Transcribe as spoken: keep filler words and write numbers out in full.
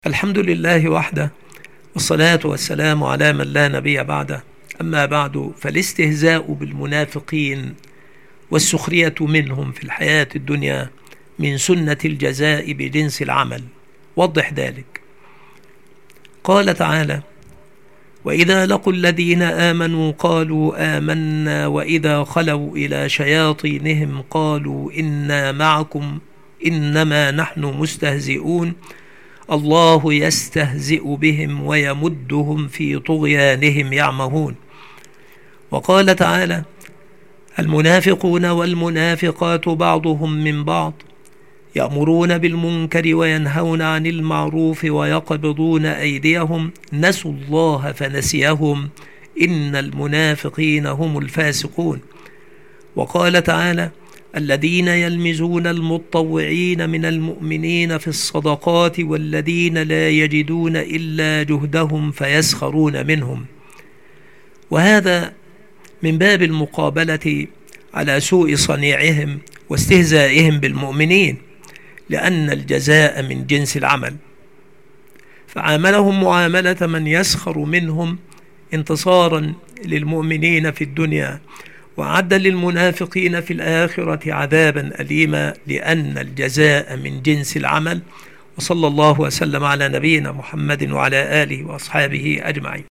الحمد لله وحده، والصلاة والسلام على من لا نبي بعده. أما بعد، فالاستهزاء بالمنافقين والسخرية منهم في الحياة الدنيا من سنة الجزاء بجنس العمل. وضح ذلك. قال تعالى: وإذا لقوا الذين آمنوا قالوا آمنا وإذا خلوا إلى شياطينهم قالوا إنا معكم إنما نحن مستهزئون الله يستهزئ بهم ويمدهم في طغيانهم يعمهون. وقال تعالى: المنافقون والمنافقات بعضهم من بعض يأمرون بالمنكر وينهون عن المعروف ويقبضون أيديهم نسوا الله فنسيهم إن المنافقين هم الفاسقون. وقال تعالى: الذين يلمزون المتطوعين من المؤمنين في الصدقات والذين لا يجدون إلا جهدهم فيسخرون منهم. وهذا من باب المقابلة على سوء صنيعهم واستهزائهم بالمؤمنين، لأن الجزاء من جنس العمل، فعاملهم معاملة من يسخر منهم انتصارا للمؤمنين في الدنيا، وأعد للمنافقين في الآخرة عذابا أليما، لأن الجزاء من جنس العمل. وصلى الله وسلم على نبينا محمد وعلى آله وأصحابه أجمعين.